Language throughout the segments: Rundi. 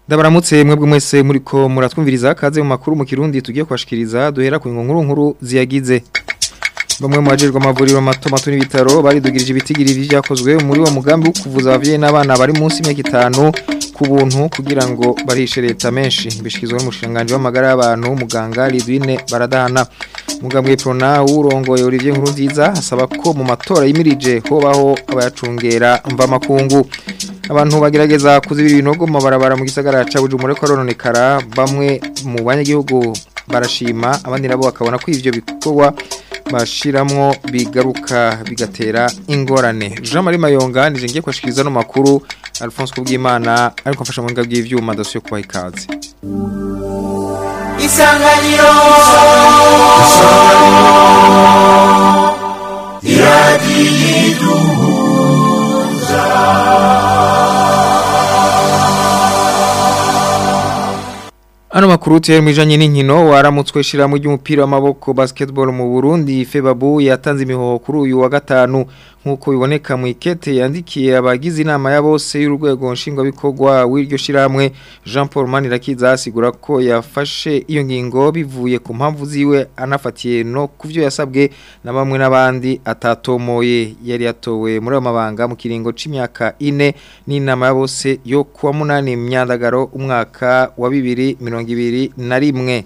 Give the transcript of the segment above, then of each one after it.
Ndabaramutse mwebwe mwese muriko muratwumviriza kaze mu makuru mu Kirundi tugiye kwashikiriza duhera ku nkuru ziyagize. Bamwe mu bajejwe amavuriro mato n'ibitaro baridugirije ibitigiri vyakozwe muri wa mugambi wo kuvuza abavyeyi n'abana bari munsi y'imyaka 5 ku buntu kugira ngo barishe leta menshi bishikizwe n'umushinganje w'amagara y'abantu muganga Lidwine Baradahana. Mugambi Prona urongoye Olivier Nkurunziza asaba ko mu matora yimirije hobaho abayacungera mva makungu. Abantu bagerageza kuzibira ibinogo mu mabarabara mu gisagara ca Bujumbura ko arononekara bamwe mu banyagihugu barashima abandi nabo bakabona ko ivyo bikorwa bashiramwo bigaruka bigatera ingorane. Jean Marie Mayonga nije ngiye kwashikiriza no makuru Alphonse Kubwimana ariko mfasha mu ngabye ivyuma dosiyo kuba ikaze. Isanganiro Ano makuru tiyari mwijanye n'inkino waramutswe shiramu ry'umupira w'amaboko basketball mu Burundi Febabu yatanze imihoho kuri uyu wa gatanu nkuko biboneka mu ikete yandikiye abagize inama ya bose y'urwego nshingwa bikorwa w'iryo shiramwe Jean Paul Manirakiza asigura ko yafashe iyo ngingo bivuye ku mpamvu ziwe anafatiye no kuvyo yasabwe na bamwe n'abandi atatomoye yari yatowe muri amabanga mu kiringo c'imyaka 4 n'inama ya bose yo kuwa 8 myandagaro umwaka wa 2021.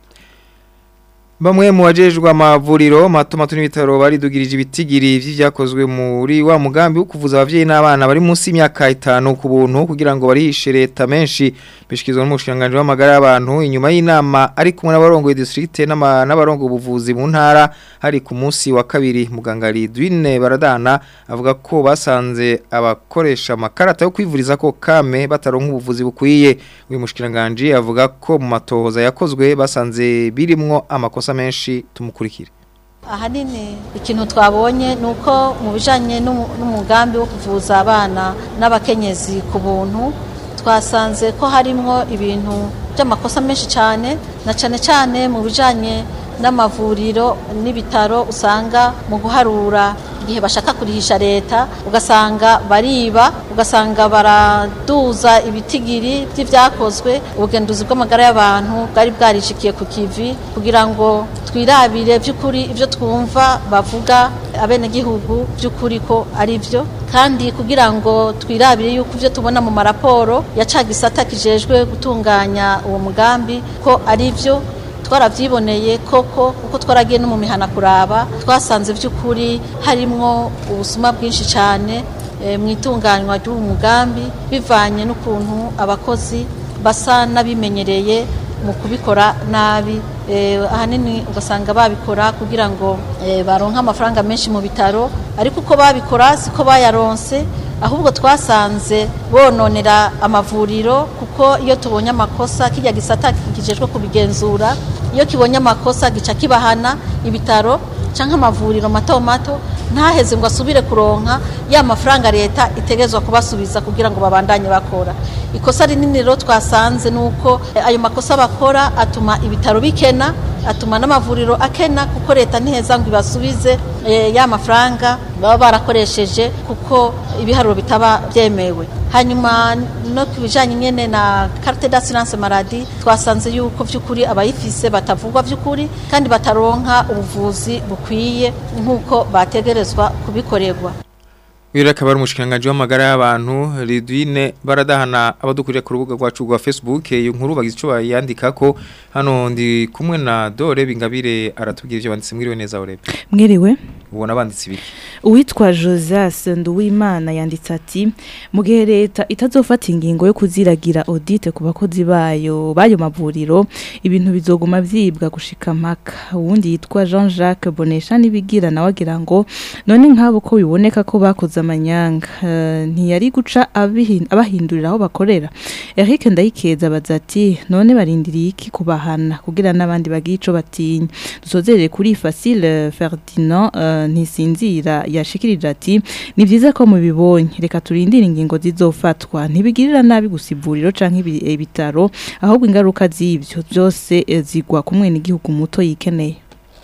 Bamwe mu bajejwe amavuriro mato n'ibitaro baridugirije ibitigiri vy'ivyakozwe muri wa mugambi wo kuvuza abavyeyi n'abana bari munsi y'imyaka 5 ku buntu kugira ngo barishe leta menshi bishikizwe n'umushinganje w'amagara y'abantu inyuma y'inama ari kumwe n'abarongoye district n'abarongo ubuvuzi mu ntara hari ku munsi wa kabiri muganga Lidwine Baradana avuga ko basanze abakoresha amakarata yo kwivuriza ko kame bataronka ubuvuzi bukwiye. Uyu mushinganje avuga ko mu matohoza yakozwe basanze birimwo amakosa menshi tumukurikire. Ahanini ikintu twabonye nuko mu bijanye n'umugambi wo kuvuza abana n'abakenyezi ku buntu twasanze ko harimwo ibintu by'amakosa menshi cyane na cyane mu bijanye n'amavuriro n'ibitaro usanga mu guharura igihe bashaka kurihisha leta ugasanga bariba ugasanga baraduza ibitigiri by'ivyakozwe ubugenduzi bw'amagara y'abantu bwari bwarishikiye ku kivi kugira ngo twirabire by'ukuri ivyo twumva bavuga abene gihugu by'ukuri ko ari byo kandi kugira ngo twirabire yuko ivyo tubona mu maraporo yacagisata kijejwe gutunganya uwo mugambi ko ari byo twaravyiboneye koko uko twaragiye no mu mihana kuraba twasanze by'ukuri harimwo ubusuma bwinshi cyane mu itunganywa ry'uwo mugambi bivanye n'ukuntu abakozi basa nabimenyereye mu kubikora nabi ahanini ugasanga babikora kugira ngo baronke amafaranga menshi mu bitaro ariko uko babikora siko bayaronse ahubwo twasanze bononera amavuriro kuko iyo tubonye amakosa kijya gisata kijejwe kubigenzura iyo kibonye amakosa gica kibahana ibitaro canke amavuriro mato ntaheze ngo asubire kuronka ya mafaranga leta itegezwa kubasubiza kugira ngo babandanye bakora. Ikosa rinini rero twasanze nuko ayo makosa bakora atuma ibitaro bikena atuma n'amavuriro akena kuko leta ntiheza ngo ibasubize ya mafaranga baba barakoresheje kuko ibiharuro bitaba byemewe. Hanyuma no kubijanye nyene na carte d'assurance maladie twasanze yuko vy'ukuri abayifise batavugwa vy'ukuri kandi bataronka ubuvuzi bukwiye nkuko bategerezwa kubikorerwa. Wira kabari umushikiranganje w'amagara y'abantu Lidwine Baradahana abadukurira ku rubuga rwacu rwa Facebook iyo nkuru bagize ico yandikako hano ndi kumwe na Dore Bingabire aratubwira ivyo banditse mwiriwe neza Orebe. Mwiriwe ubona banditse ibiki. Uwitwa Josas Nduwimana yanditse ati mu gihe leta itazofata ingingo yo kuziragira audit ku bakozi bayo mavuriro ibintu bizoguma vyibwa gushika mpaka. Uwundi yitwa Jean-Jacques Bonesha nibigira nawe agira ngo none nkabo ko biboneka ko bakoze amanyanga ntiyari guca abahindurira aho bakorera. Eric Ndayikeza bazati none barindiriye iki kubahana kugira n'abandi bagiye ico batinya. Dusozerere kuri Facile Ferdinand ntisinzira yashikirije ati ni vyiza ko mubibonye reka turindire ingingo zizofatwa ntibigirira nabi gusivuriro canke ibitaro ahubwo ingaruka z'ivyo byose zigwa kumwe n'igihugu muto yikeneye.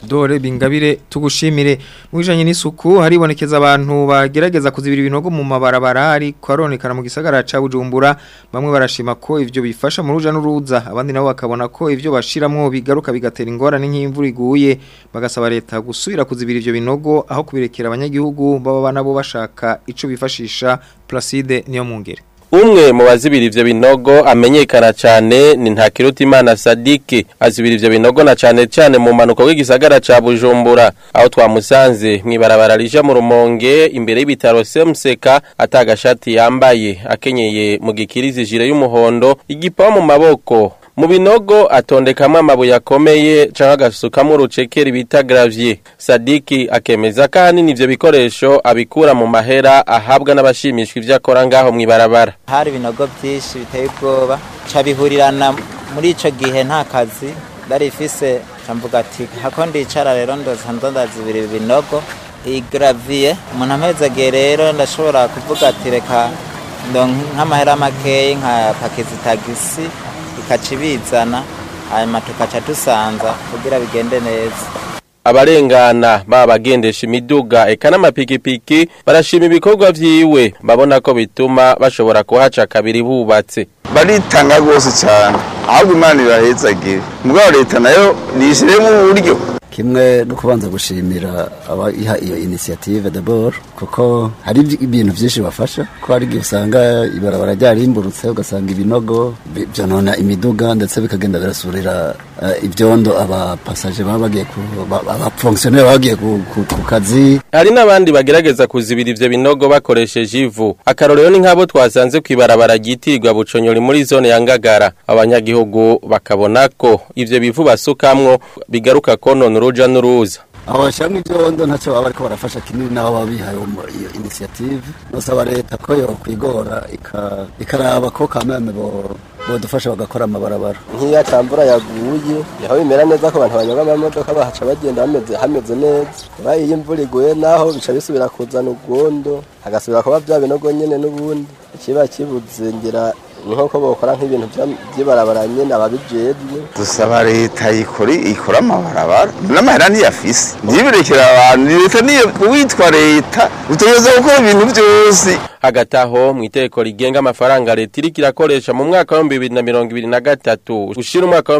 Dore Bingabire tugushimire mwijanye n'isuku haribonekeza abantu bagerageza kuzibira ibinogo mu mabarabara ariko aronekana mu gisagara ca Bujumbura bamwe barashima ko ivyo bifasha mu ruja n'uruza abandi nabo bakabona ko ivyo bashiramwo bigaruka bigatera ingorane nk'imvura iguye bagasaba leta gusubira kuzibira ivyo binogo aho kubirekera abanyagihugu baba nabo bashaka ico bifashisha Placide niyo mungere. Umwe mu bazibira ivyo binogo amenyekana cyane ni Ntakirutimana Sadiki azibira ivyo binogo na cyane mu manuko w'igisagara ca Bujumbura aho twamusanze mwibarabara rija mu Rumonge imbere y'ibitaro Semseka atagashati yambaye akenyeye mu gikirizi jire y'umuhondo igipawa mu maboko mu binogo atondekamwe amabuye akomeye canke agasukamo urucekeri bita gravier. Sadiki akemeza ko ahanini ivyo bikoresho abikura mu mahera ahabwa n'abashimishwa ivyo akora ngaho mwibarabara. Hari ibinogo byinshi biteye ubwoba cabihurirana muri ico gihe nta kazi darifise camvuga ati hako ndicara rero ndazibira ibinogo igravier umuntu amezege rero ndashobora kuvuga ati reka nk'amahera makeyi nka paketi tagisi ikacibizana hanyuma tukaca tusanza kugira bigende neza. Abarengana babagendesha imiduga eka n'amapikipiki barashima ibikorwa vyiwe babona ko bituma bashobora kuhaca kabiri bubatse. Baritanga gose cyane ahubwo Imana irahezagire mugabo leta nayo nishiremo uburyo kimwe no kubanza gushimira abaha iyo initiative d'abord kuko hari ibintu byinshi bafasha ko hari usanga ibarabara ryarimburutse ugasanga ibinogo byonona imiduga ndetse bikagenda birasurira ibyondo aba passager baba bagiye aba fonctionnaire bagiye ku kazi. Hari nabandi bagerageza kuzibira ivyo binogo bakoresheje ivu akarorero ni nkabo twasanze kwibarabara gitigwa Buconyori muri zone ya Ngagara abanyagihugu bakabona ko ivyo bivu basukamwo bigaruka konona uruja n'uruza. Abashamwe ibyondo ntacyo baba ariko barafasha kinini naho babihaye iyo initiative nosaba leta ko yo kwigora ikaraba ko kameme bodufasha bagakora amabarabara nk'iya tambura yaguye yaho bimera neza ko abantu banyaga amamodoka bahaca bagenda hameze neza bayi imvura iguye naho bica bisubira kuzana ugondo hagasubira kuba bya binogo nyene n'ubundi kiba kibuze ngira niho ko bokora nk'ibintu by'ibarabara nyene ababijejwe. Dusaba leta ikora amabarabara n'amahera ntiyafise ntibirekera abantu leta niyo witwa leta utegeza gukora ibintu byose. Hagati aho mu iteko rigenga amafaranga leta iriko irakoresha mu mwaka wa 2023 ushira umwaka wa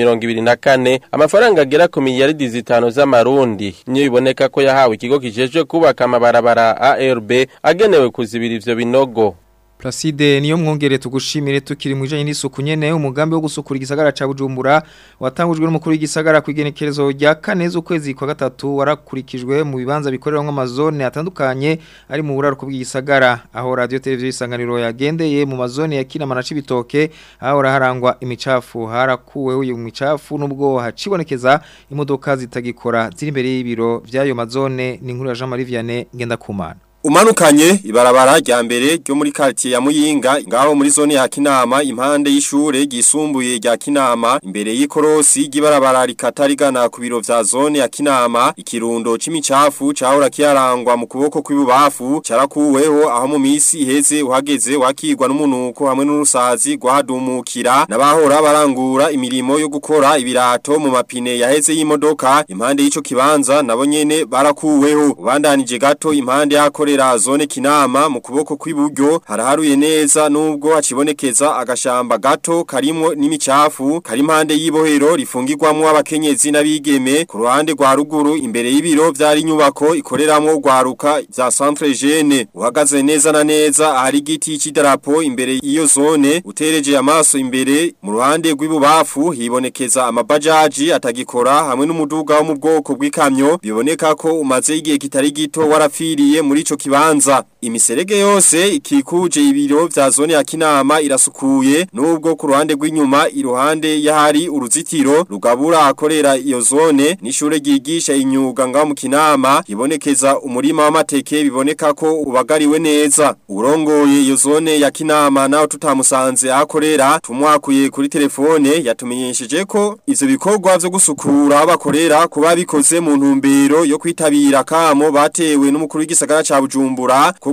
2024 amafaranga agera ku miliyaridi 5 z'amarundi niyo biboneka ko yahawe ikigo kijejwe kubaka amabarabara ARB agenewe kuzibira ivyo binogo. Placide niyo mwongere tugushimire tukiri mwijanye n'isuku nyene umugambi wo gusukura igisagara ca Bujumbura watangujwe n'umukuru w'igisagara kwigenekerezo rya 4 z'ukwezi kwa gatatu warakurikijwe mu bibanza bikoreramwe amazone atandukanye ari mu buraruko bw'igisagara aho radio televiziyo isanganiro yagendeye mu mazone ya Kinama na Cibitoke aho harangwa imicafu harakuwe uyu micafu nubwo hacibonekeza imodoka zitagikora ziri imbere y'ibiro vyayo mazone ni nkuru ya Jean Marie Vianney Ngendakumana. Umanukanye ibarabara rya mbere ryo muri quartier ya Muyinga ngaho muri zone ya Kinama impande y'ishure gisumbuye rya Kinama imbere y'ikorosi ry'ibarabara rikatarigana ku biro vya zone ya Kinama ikirundo c'imicafu cahora kiyarangwa mu kuboko kw'ibubafu carakuweho aho mu misi iheze uhageze wakigwa n'umunuko hamwe n'urusazi gwahadumukira nabahora barangura imirimo yo gukora ibirato mu mapine yaheze y'imodoka impande y'ico kibanza nabo nyene barakuweho ubandanije gato impande yakore zone Kinama mu kuboko kw'iburyo haraharuye neza nubwo hacibonekeza agashamba gato karimo n'imicafu kari impande y'ibohero rifungirwamwo abakenyezi n'abigeme ku ruhande rwa ruguru imbere y'ibiro vyari inyubako ikoreramwo gwaruka za Centre Jeune uhagaze neza na neza ahari igiti c'idarapo imbere y'iyo zone utereje amaso imbere mu ruhande rw'ibubafu hibonekeza amabajaji atagikora hamwe n'umuduga wo mu bwoko bw'ikamyo biboneka ko umaze igihe kitari gito warafiriye muri ico kibanza imiserege yose ikikuje ibiro vya zone ya Kinama irasukuye nubwo ku ruhande rw'inyuma iruhande yahari uruzitiro rugabura akorera iyo zone n'ishure ryigisha inyuga ngaho mu Kinama ibonekeza umurima w'amateke biboneka ko ubagariwe neza urongoye iyo zone ya Kinama naho tutamusanze akorera tumwakuye kuri telefone yatumenyesheje ko ivyo bikorwa vyo gusukura bakorera kuba bikoze mu ntumbero yo kwitabira kamo batewe n'umukuru w'igisagara ca Bujumbura ko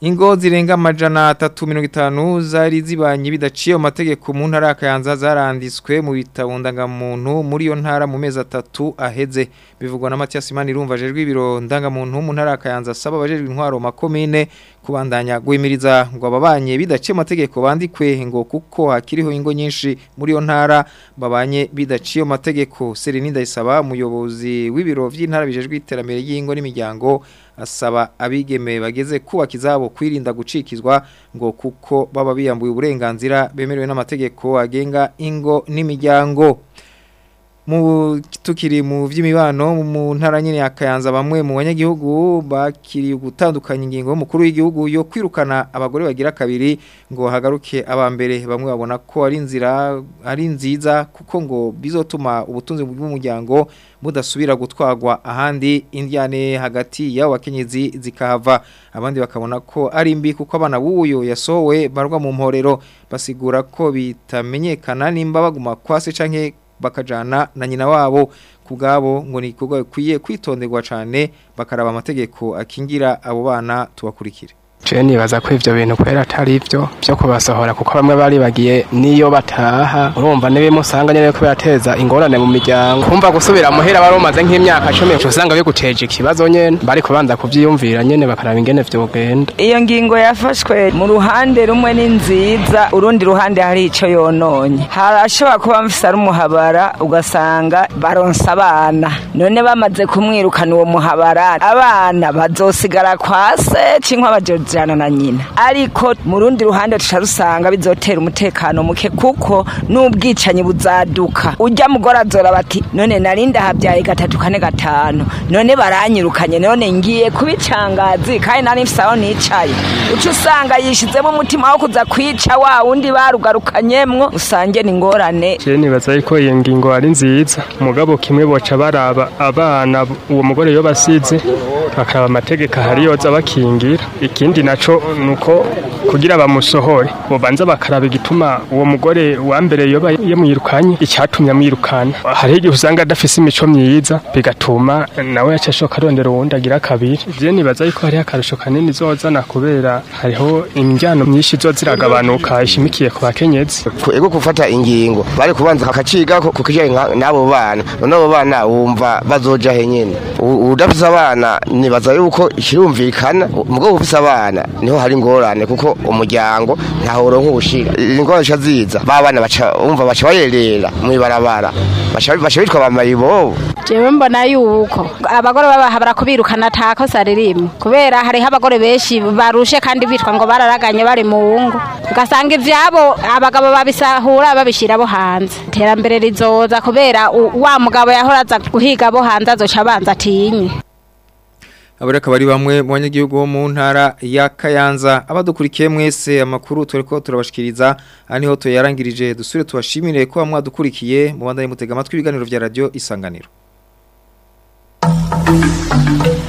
Ingo zirenga amajana 350 zari zibanye bidaciye mu mategeko mu ntara ya Kayanza zaranditswe mu bitabo ndangamuntu muri yo ntara mu mezi 3 aheze bivugwa na Mathias Manirumva jejwe ibiro ndangamuntu mu ntara ya Kayanza saba bajejwe intwaro makomine kubandanya guhimiriza ngo ababanye bidaciye amategeko bandikwe ngo kuko hakiriho ingo nyinshi muri yo ntara babanye bidaciye amategeko Serenida isaba umuyobozi w'ibiro vy'intara bijejwe iterambere y'ingo n'imiryango asaba abigeme bageze kubaka izabo kwirinda gucikizwa ngo kuko baba biyambuye uburenganzira bemerewe n'amategeko agenga ingo n'imiryango tukiri mu vy'imibano mu ntara nyene ya Kayanza bamwe mu banyagihugu bakiriye gutandukanya ingingo mukuru w'igihugu yo kwirukana abagore bagira kabiri ngo hagaruke abambere bamwe babona ko ari nziza kuko ngo bizotuma ubutunzi bw'umuryango budasubira gutwagwa ahandi indyane hagati y'abo bakenyezi zikahava abandi bakabona ko ari mbi kuko abana b'uyo yasohowe barwa mu mporero basigura ko bitamenyekana nimba baguma kwase canke bakajana na nyina wabo kugabo ngo ni kugo kwiye kwitonderwa cyane bakaraba amategeko akingira abo bana tubakurikire Je nibaza ko ivyo bintu kwera atari ivyo byo kubasohora kuko bamwe bari bagiye niyo bataha urumva nibe musanga nyene ko bateza ingorane mu miryango kumva gusubira muhera baromaze nk'imyaka 10 usanga biguteje ikibazo nyene bari kubanza kuvyiyumvira nyene bakaraba ingene vyo genda iyo ngingo yafashwe mu ruhande rumwe ni nziza urundi ruhande hari ico yononye harashobora kuba mfise ari umuhabara ugasanga baronsa abana none bamaze kumwirukana uwo muhabara abana bazosigara kwase cinkwa bajoje na nyina ariko mu rundi ruhande tusharusanga bizotera umutekano muke kuko n'ubwicanyi buzaduka ujya mugorazora bati none narinda habyaye 3 4 5 none baranyirukanye none ngiye kubicangazi kandi nari mfisaho nicaye ucu usanga yishizemo umutima wo kuza kwica wa wundi barugarukanyemwo usange ni ngorane je nibaza yuko iyo ngingo ari nziza mugabo kimwe boca baraba abana uwo mugore yo basize bakaba amategeko hari yoza bakingira ikindi naco nuko kugira bamusohore bobanza bakaraba igituma uwo mugore wa mbere yoba yamwirukanye icyatumye amwirukana hari igihe usanga adafise imico myiza bigatuma nawe yacashoka arondera uwundi agira kabiri je nibaza yuko hari akarusho kanini zozana kubera hariho imijyano myinshi zoziragabanuka ishimikiye ku bakenyezi ego gufata ingingo bari kubanza kakaciga ko kukijanye nabo bana none abo bana wumva bazoja henyene udafise abana nibaza yuko ikirumvikana mugabo ufise abana niho hari ngorane kuko umuryango ntaho uronka ubushira ingorane shaziza babana baca umva baca bayerera mu ibarabara baca bitwa bamayibo jewe mbona yuko abagore babahabara kubirukana takosa ririmo kubera hari abagore benshi barushe kandi bitwa ngo bararaganye bari mu ngo ugasanga ivyabo abagabo babisahura babishira bo hanze terambere rizoza kubera wa mugabo yahoraza guhiga bo hanze azoca abanza atinye Abareka bari bamwe mu banyagihugu bo mu ntara ya Kayanza abadukurikiye mwese amakuru tureko turabashikiriza aniho to yarangirije dusure tubashimire ko mwadukurikiye mu bandanye mutega amatwi ibiganiro vya radio Isanganiro